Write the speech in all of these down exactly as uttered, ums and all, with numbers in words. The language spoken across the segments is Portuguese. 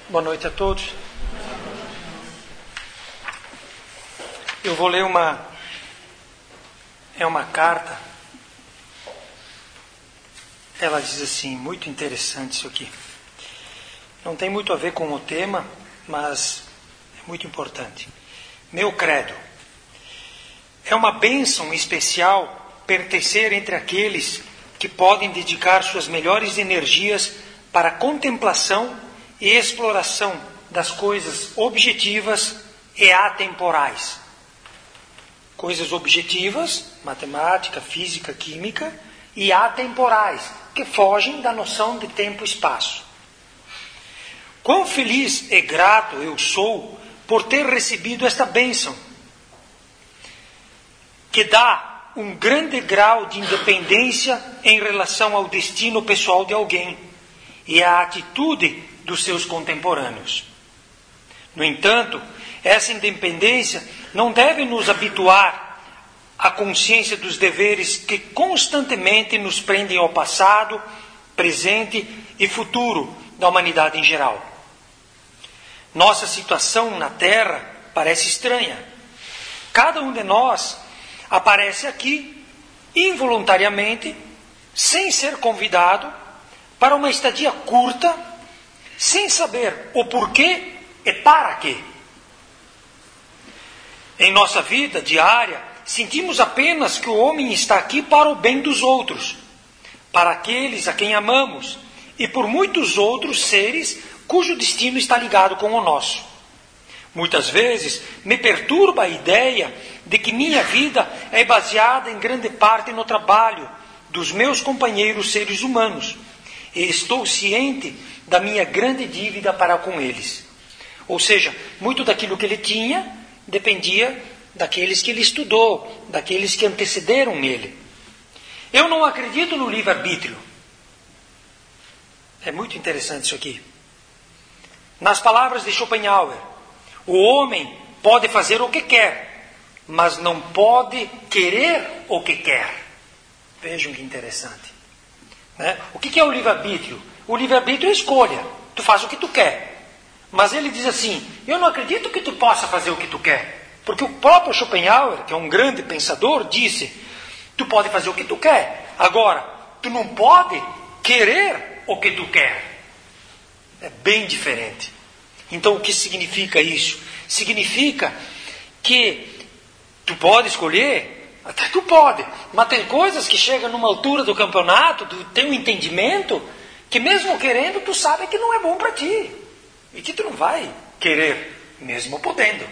Boa noite a todos. Eu vou ler uma... É uma carta. Ela diz assim, muito interessante isso aqui. Não tem muito a ver com o tema, mas é muito importante. Meu credo. É uma bênção especial pertencer entre aqueles que podem dedicar suas melhores energias para a contemplação e exploração das coisas objetivas e atemporais. Coisas objetivas, matemática, física, química, e atemporais, que fogem da noção de tempo e espaço. Quão feliz e grato eu sou por ter recebido esta bênção, que dá um grande grau de independência em relação ao destino pessoal de alguém e à atitude dos seus contemporâneos. No entanto, essa independência não deve nos habituar à consciência dos deveres que constantemente nos prendem ao passado, presente e futuro da humanidade em geral. Nossa situação na Terra parece estranha. Cada um de nós aparece aqui involuntariamente, sem ser convidado, para uma estadia curta, sem saber o porquê e para quê. Em nossa vida diária, sentimos apenas que o homem está aqui para o bem dos outros, para aqueles a quem amamos e por muitos outros seres cujo destino está ligado com o nosso. Muitas vezes me perturba a ideia de que minha vida é baseada em grande parte no trabalho dos meus companheiros seres humanos, e estou ciente da minha grande dívida para com eles. Ou seja, muito daquilo que ele tinha dependia daqueles que ele estudou, daqueles que antecederam ele. Eu não acredito no livre-arbítrio. É muito interessante isso aqui. Nas palavras de Schopenhauer, o homem pode fazer o que quer, mas não pode querer o que quer. Vejam que interessante. Né? O que é o livre-arbítrio? O livre-arbítrio é escolha. Tu faz o que tu quer. Mas ele diz assim, eu não acredito que tu possa fazer o que tu quer. Porque o próprio Schopenhauer, que é um grande pensador, disse, tu pode fazer o que tu quer. Agora, tu não pode querer o que tu quer. É bem diferente. Então, o que significa isso? Significa que tu pode escolher, até tu pode, mas tem coisas que chegam numa altura do campeonato, tu tem um entendimento, que mesmo querendo, tu sabe que não é bom para ti. E que tu não vai querer, mesmo podendo.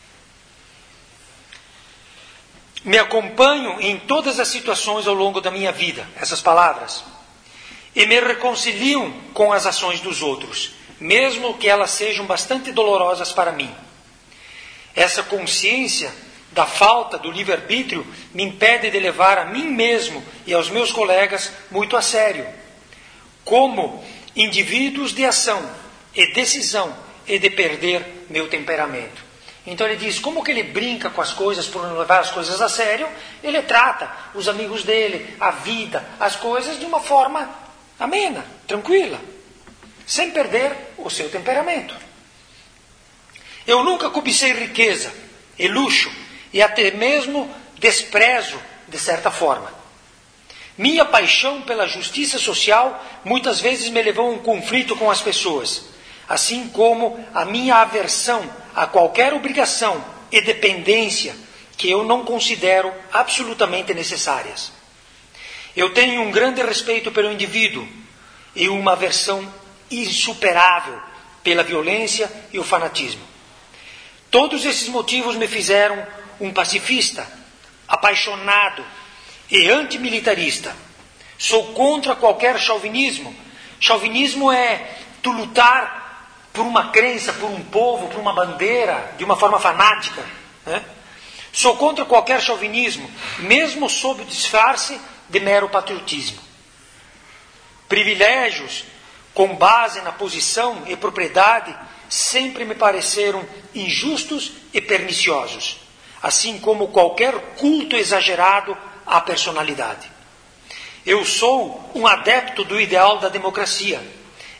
Me acompanho em todas as situações ao longo da minha vida, essas palavras, e me reconciliam com as ações dos outros, mesmo que elas sejam bastante dolorosas para mim. Essa consciência da falta do livre-arbítrio me impede de levar a mim mesmo e aos meus colegas muito a sério, como indivíduos de ação e decisão e de perder meu temperamento. Então ele diz, como que ele brinca com as coisas por não levar as coisas a sério, ele trata os amigos dele, a vida, as coisas de uma forma amena, tranquila, sem perder o seu temperamento. Eu nunca cobicei riqueza e luxo e até mesmo desprezo, de certa forma. Minha paixão pela justiça social muitas vezes me levou a um conflito com as pessoas, assim como a minha aversão a qualquer obrigação e dependência que eu não considero absolutamente necessárias. Eu tenho um grande respeito pelo indivíduo e uma aversão insuperável pela violência e o fanatismo. Todos esses motivos me fizeram um pacifista, apaixonado e antimilitarista. Sou contra qualquer chauvinismo. Chauvinismo é tu lutar por uma crença, por um povo, por uma bandeira, de uma forma fanática. Né? Sou contra qualquer chauvinismo, mesmo sob o disfarce de mero patriotismo. Privilégios com base na posição e propriedade sempre me pareceram injustos e perniciosos, assim como qualquer culto exagerado à personalidade. Eu sou um adepto do ideal da democracia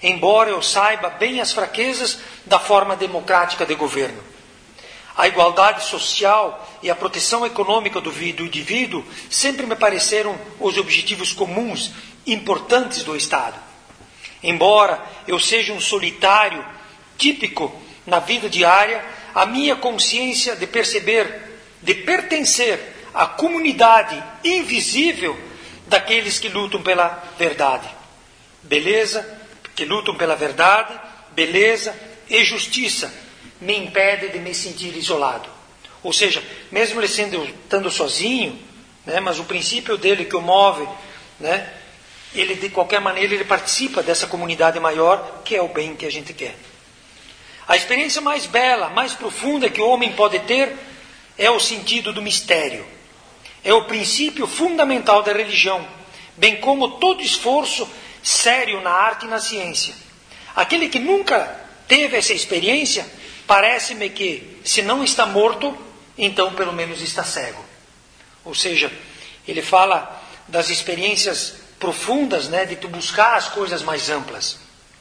embora eu saiba bem as fraquezas da forma democrática de governo. A igualdade social e a proteção econômica do indivíduo sempre me pareceram os objetivos comuns, importantes do Estado. Embora eu seja um solitário típico na vida diária, a minha consciência de perceber, de pertencer à comunidade invisível daqueles que lutam pela verdade. Beleza, que lutam pela verdade, beleza e justiça me impede de me sentir isolado. Ou seja, mesmo ele sendo, estando sozinho, né, mas o princípio dele que o move, né, ele de qualquer maneira ele participa dessa comunidade maior, que é o bem que a gente quer. A experiência mais bela, mais profunda que o homem pode ter é o sentido do mistério. É o princípio fundamental da religião, bem como todo esforço sério na arte e na ciência. Aquele que nunca teve essa experiência, parece-me que, se não está morto, então pelo menos está cego. Ou seja, ele fala das experiências profundas, né, de tu buscar as coisas mais amplas.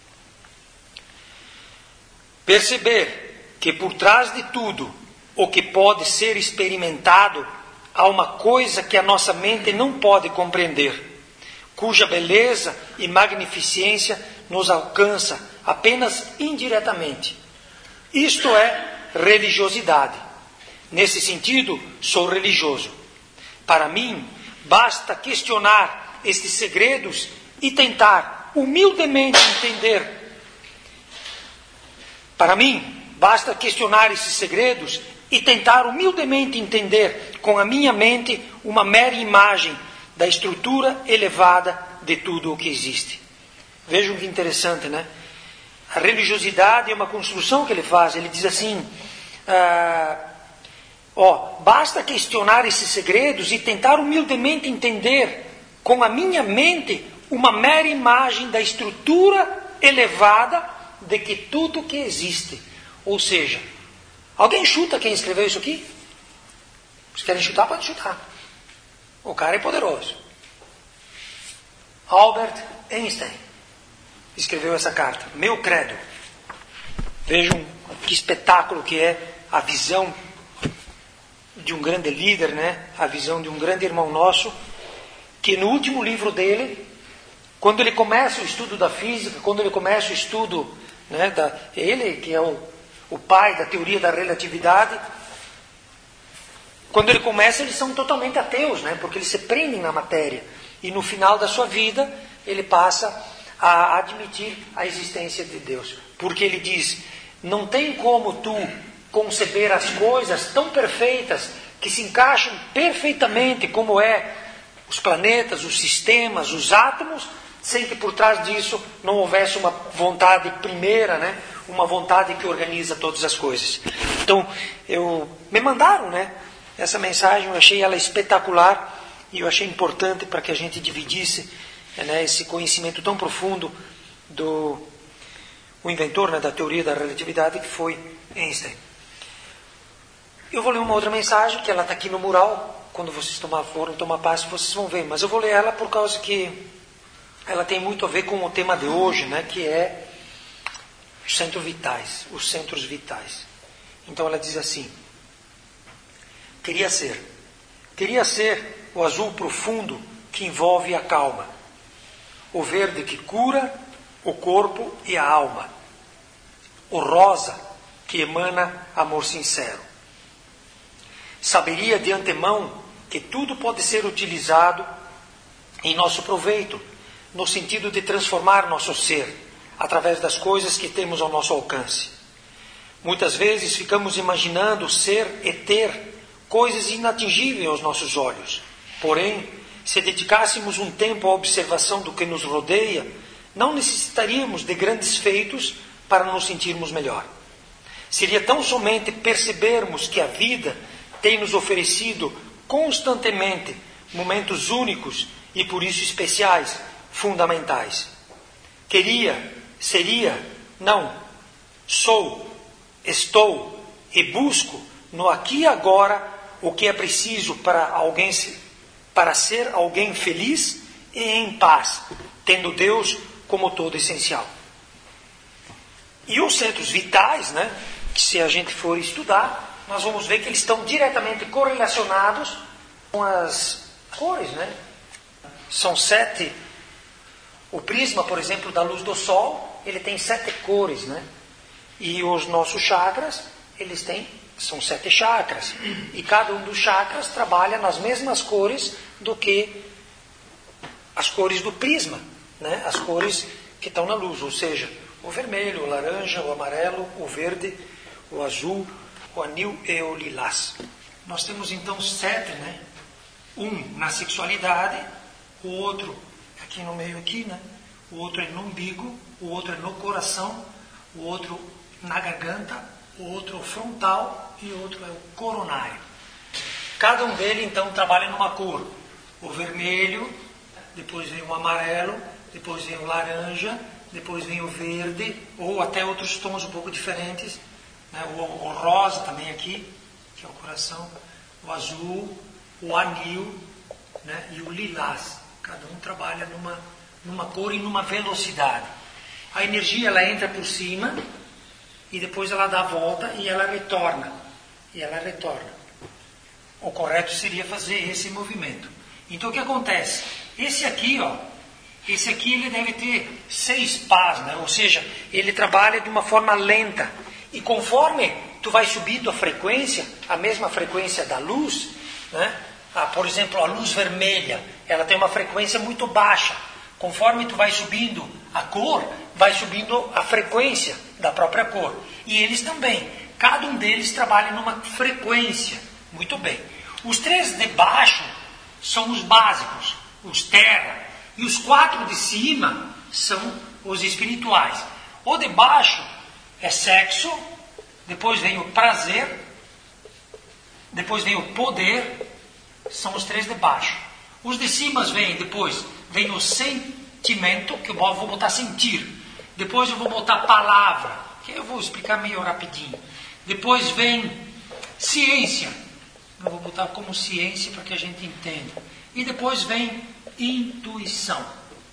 Perceber que por trás de tudo o que pode ser experimentado, há uma coisa que a nossa mente não pode compreender, cuja beleza e magnificência nos alcança apenas indiretamente. Isto é religiosidade. Nesse sentido, sou religioso. Para mim, basta questionar estes segredos e tentar humildemente entender. Para mim, basta questionar esses segredos e tentar humildemente entender com a minha mente uma mera imagem da estrutura elevada de tudo o que existe. Vejam que interessante, né? A religiosidade é uma construção que ele faz. Ele diz assim, ah, ó, basta questionar esses segredos e tentar humildemente entender com a minha mente uma mera imagem da estrutura elevada de que tudo que existe. Ou seja, alguém chuta quem escreveu isso aqui? Se querem chutar, pode chutar. O cara é poderoso. Albert Einstein escreveu essa carta. Meu credo. Vejam que espetáculo que é a visão de um grande líder, né? A visão de um grande irmão nosso, que no último livro dele, quando ele começa o estudo da física, quando ele começa o estudo, né, da, ele que é o, o pai da teoria da relatividade, quando ele começa, eles são totalmente ateus, né? Porque eles se prendem na matéria. E no final da sua vida, ele passa a admitir a existência de Deus. Porque ele diz, não tem como tu conceber as coisas tão perfeitas, que se encaixam perfeitamente como é os planetas, os sistemas, os átomos, sem que por trás disso não houvesse uma vontade primeira, né? Uma vontade que organiza todas as coisas. Então, eu, me mandaram, né? Essa mensagem, eu achei ela espetacular e eu achei importante para que a gente dividisse, né, esse conhecimento tão profundo do o inventor, né, da teoria da relatividade, que foi Einstein. Eu vou ler uma outra mensagem, que ela está aqui no mural. Quando vocês tomar, forem tomar passe, vocês vão ver. Mas eu vou ler ela por causa que ela tem muito a ver com o tema de hoje, né, que é os centros vitais, os centros vitais. Então ela diz assim: Queria ser, queria ser o azul profundo que envolve a calma, o verde que cura o corpo e a alma, o rosa que emana amor sincero. Saberia de antemão que tudo pode ser utilizado em nosso proveito, no sentido de transformar nosso ser, através das coisas que temos ao nosso alcance. Muitas vezes ficamos imaginando ser e ter coisas inatingíveis aos nossos olhos. Porém, se dedicássemos um tempo à observação do que nos rodeia, não necessitaríamos de grandes feitos para nos sentirmos melhor. Seria tão somente percebermos que a vida tem nos oferecido constantemente momentos únicos e por isso especiais, fundamentais. Queria, seria, não, sou, estou e busco no aqui e agora o que é preciso para alguém, para ser alguém feliz e em paz, tendo Deus como todo essencial. E os centros vitais, né, que se a gente for estudar, nós vamos ver que eles estão diretamente correlacionados com as cores, né? São sete. O prisma, por exemplo, da luz do sol, ele tem sete cores, né? E os nossos chakras, eles têm, são sete chakras. E cada um dos chakras trabalha nas mesmas cores do que as cores do prisma, né? As cores que estão na luz, ou seja, o vermelho, o laranja, o amarelo, o verde, o azul, o anil e o lilás. Nós temos então sete, né? Um na sexualidade, o outro aqui no meio aqui, né? O outro é no umbigo, o outro é no coração, o outro na garganta, o outro é o frontal e o outro é o coronário. Cada um deles então trabalha numa cor. O vermelho, depois vem o amarelo, depois vem o laranja, depois vem o verde, ou até outros tons um pouco diferentes, né? o, o rosa também aqui, que é o coração, o azul, o anil, né? E o lilás. Cada um trabalha numa, numa cor e numa velocidade. A energia ela entra por cima e depois ela dá a volta e ela retorna. E ela retorna. O correto seria fazer esse movimento. Então o que acontece? Esse aqui, ó, esse aqui ele deve ter seis pás, né? Ou seja, ele trabalha de uma forma lenta. E conforme tu vai subindo a frequência, a mesma frequência da luz, né? Ah, por exemplo, a luz vermelha, ela tem uma frequência muito baixa. Conforme tu vai subindo a cor, vai subindo a frequência da própria cor. E eles também. Cada um deles trabalha numa frequência. Muito bem. Os três de baixo são os básicos, os terra. E os quatro de cima são os espirituais. O de baixo é sexo, depois vem o prazer, depois vem o poder. São os três de baixo. Os de cima vêm depois, vem o sentimento, que eu vou botar sentir. Depois eu vou botar palavra, que eu vou explicar meio rapidinho. Depois vem ciência. Eu vou botar como ciência para que a gente entenda. E depois vem intuição.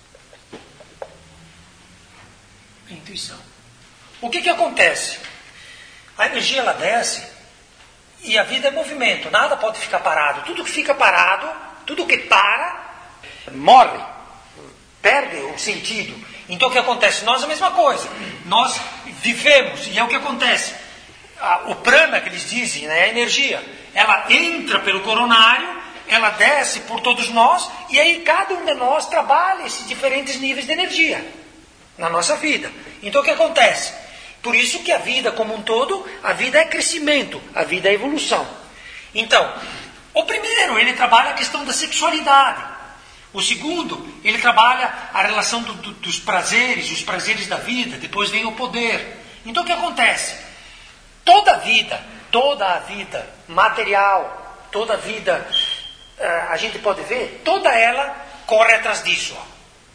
Intuição. O que que acontece? A energia ela desce. E a vida é movimento, nada pode ficar parado. Tudo que fica parado, tudo que para, morre, perde o sentido. Então o que acontece? Nós a mesma coisa. Nós vivemos, e é o que acontece. O prana, que eles dizem, né, a energia, ela entra pelo coronário, ela desce por todos nós, e aí cada um de nós trabalha esses diferentes níveis de energia na nossa vida. Então o que acontece? Por isso que a vida como um todo, a vida é crescimento, a vida é evolução. Então, o primeiro, ele trabalha a questão da sexualidade. O segundo, ele trabalha a relação do, do, dos prazeres, os prazeres da vida. Depois vem o poder. Então, o que acontece? Toda a vida, toda a vida material, toda a vida, a gente pode ver, toda ela corre atrás disso. Ó.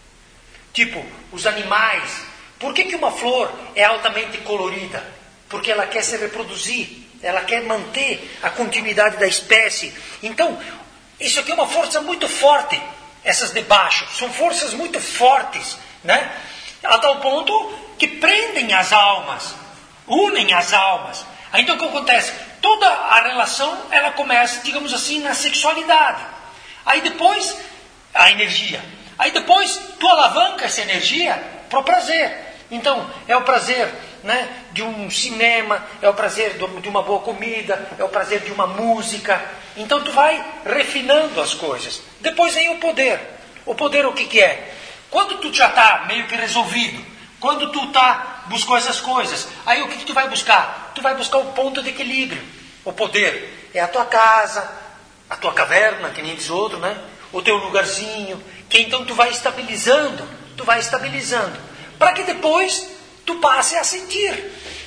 Tipo, os animais. Por que que uma flor é altamente colorida? Porque ela quer se reproduzir, ela quer manter a continuidade da espécie. Então, isso aqui é uma força muito forte, essas de baixo. São forças muito fortes, né? A tal ponto que prendem as almas, unem as almas. Aí, então o que acontece? Toda a relação, ela começa, digamos assim, na sexualidade. Aí depois, a energia. Aí depois, tu alavanca essa energia para o prazer. Então, é o prazer, né, de um cinema, é o prazer de uma boa comida, é o prazer de uma música. Então, tu vai refinando as coisas. Depois vem o poder. O poder o que que é? Quando tu já está meio que resolvido, quando tu tá, buscou essas coisas, aí o que que tu vai buscar? Tu vai buscar o ponto de equilíbrio. O poder é a tua casa, a tua caverna, que nem diz outro, né? O teu lugarzinho, que então tu vai estabilizando, tu vai estabilizando. Para que depois tu passe a sentir.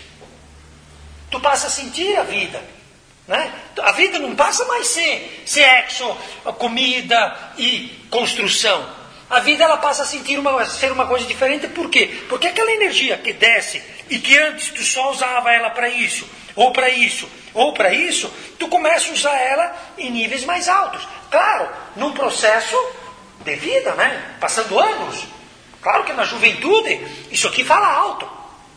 Tu passa a sentir a vida. Né? A vida não passa mais ser sexo, comida e construção. A vida ela passa a sentir uma, a ser uma coisa diferente. Por quê? Porque aquela energia que desce e que antes tu só usava ela para isso, ou para isso, ou para isso, tu começa a usar ela em níveis mais altos. Claro, num processo de vida, né? Passando anos. Claro que na juventude isso aqui fala alto.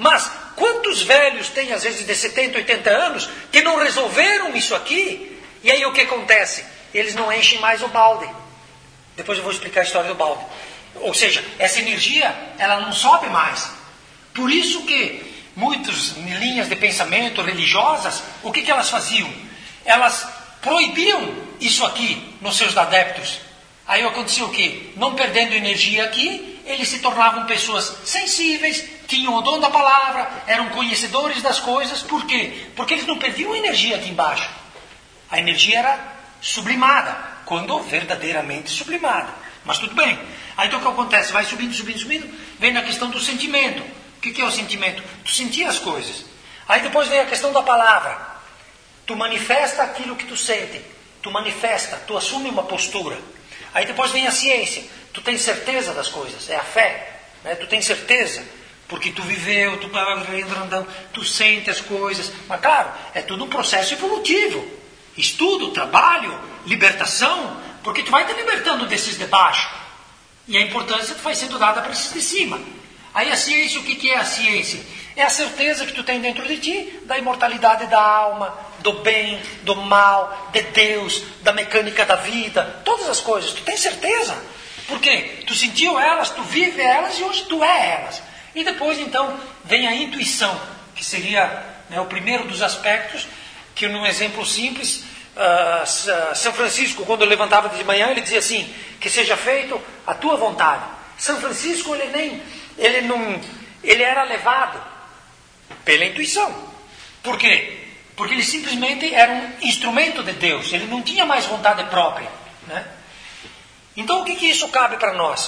Mas quantos velhos têm, às vezes, de setenta, oitenta anos, que não resolveram isso aqui? E aí o que acontece? Eles não enchem mais o balde. Depois eu vou explicar a história do balde. Ou seja, essa energia, ela não sobe mais. Por isso que muitas linhas de pensamento religiosas, o que, que elas faziam? Elas proibiam isso aqui nos seus adeptos. Aí acontecia o quê? Não perdendo energia aqui, eles se tornavam pessoas sensíveis, tinham o dom da palavra, eram conhecedores das coisas. Por quê? Porque eles não perdiam energia aqui embaixo. A energia era sublimada, quando verdadeiramente sublimada. Mas tudo bem. Aí então o que acontece? Vai subindo, subindo, subindo, vem na questão do sentimento. O que, que é o sentimento? Tu sentir as coisas. Aí depois vem a questão da palavra. Tu manifesta aquilo que tu sente. Tu manifesta, tu assume uma postura. Aí depois vem a ciência. Tu tens certeza das coisas, é a fé. Né? Tu tens certeza, porque tu viveu, tu andando, tu sente as coisas. Mas claro, é tudo um processo evolutivo. Estudo, trabalho, libertação, porque tu vai te libertando desses de baixo. E a importância vai sendo dada para esses de cima. Aí a ciência, o que, que é a ciência? É a certeza que tu tem dentro de ti da imortalidade da alma, do bem, do mal, de Deus, da mecânica da vida, todas as coisas. Tu tens certeza. Por quê? Tu sentiu elas, tu vive elas e hoje tu é elas. E depois então vem a intuição, que seria, né, o primeiro dos aspectos, que num exemplo simples, uh, São Francisco, quando levantava de manhã, ele dizia assim, que seja feito a tua vontade. São Francisco, ele nem, ele não, ele era levado pela intuição. Por quê? Porque ele simplesmente era um instrumento de Deus, ele não tinha mais vontade própria, né? Então o que, que isso cabe para nós?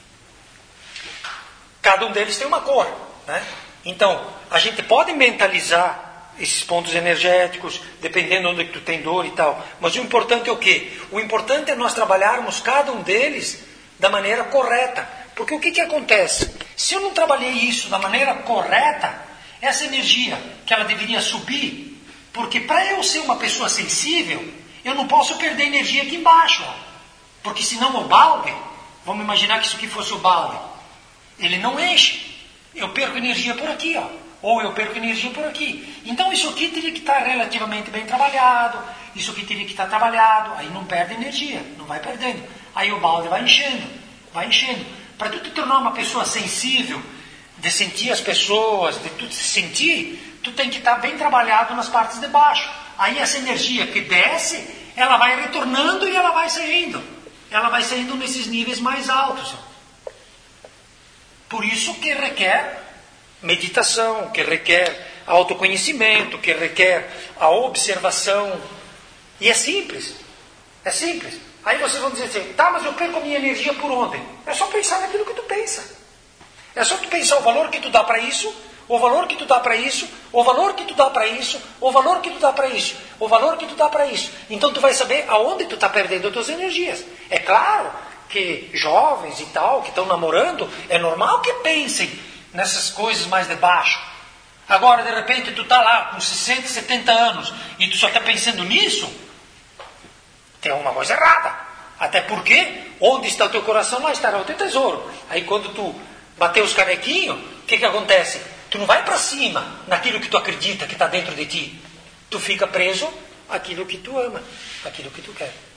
Cada um deles tem uma cor, né? Então, a gente pode mentalizar esses pontos energéticos, dependendo onde tu tem dor e tal. Mas o importante é o quê? O importante é nós trabalharmos cada um deles da maneira correta. Porque o que, que acontece? Se eu não trabalhei isso da maneira correta, essa energia que ela deveria subir, porque para eu ser uma pessoa sensível, eu não posso perder energia aqui embaixo. Ó. Porque senão o balde, vamos imaginar que isso aqui fosse o balde, ele não enche. Eu perco energia por aqui, ó. Ou eu perco energia por aqui. Então isso aqui teria que estar relativamente bem trabalhado, isso aqui teria que estar trabalhado, aí não perde energia, não vai perdendo. Aí o balde vai enchendo, vai enchendo. Para tu te tornar uma pessoa sensível, de sentir as pessoas, de tu te sentir, tu tem que estar bem trabalhado nas partes de baixo. Aí essa energia que desce, ela vai retornando e ela vai saindo. Ela vai saindo nesses níveis mais altos. Por isso que requer meditação, que requer autoconhecimento, que requer a observação. E é simples. É simples. Aí vocês vão dizer assim, tá, mas eu perco a minha energia por onde? É só pensar naquilo que tu pensa. É só tu pensar o valor que tu dá para isso, o valor que tu dá para isso, o valor que tu dá para isso, o valor que tu dá para isso, o valor que tu dá para isso. Então tu vai saber aonde tu está perdendo as tuas energias. É claro que jovens e tal, que estão namorando, é normal que pensem nessas coisas mais de baixo. Agora, de repente, tu está lá com sessenta, setenta anos e tu só está pensando nisso, tem alguma coisa errada. Até porque, onde está o teu coração, lá estará o teu tesouro. Aí quando tu bater os canequinhos, o que, que acontece? Tu não vai para cima naquilo que tu acredita que está dentro de ti. Tu fica preso àquilo que tu ama, àquilo que tu quer.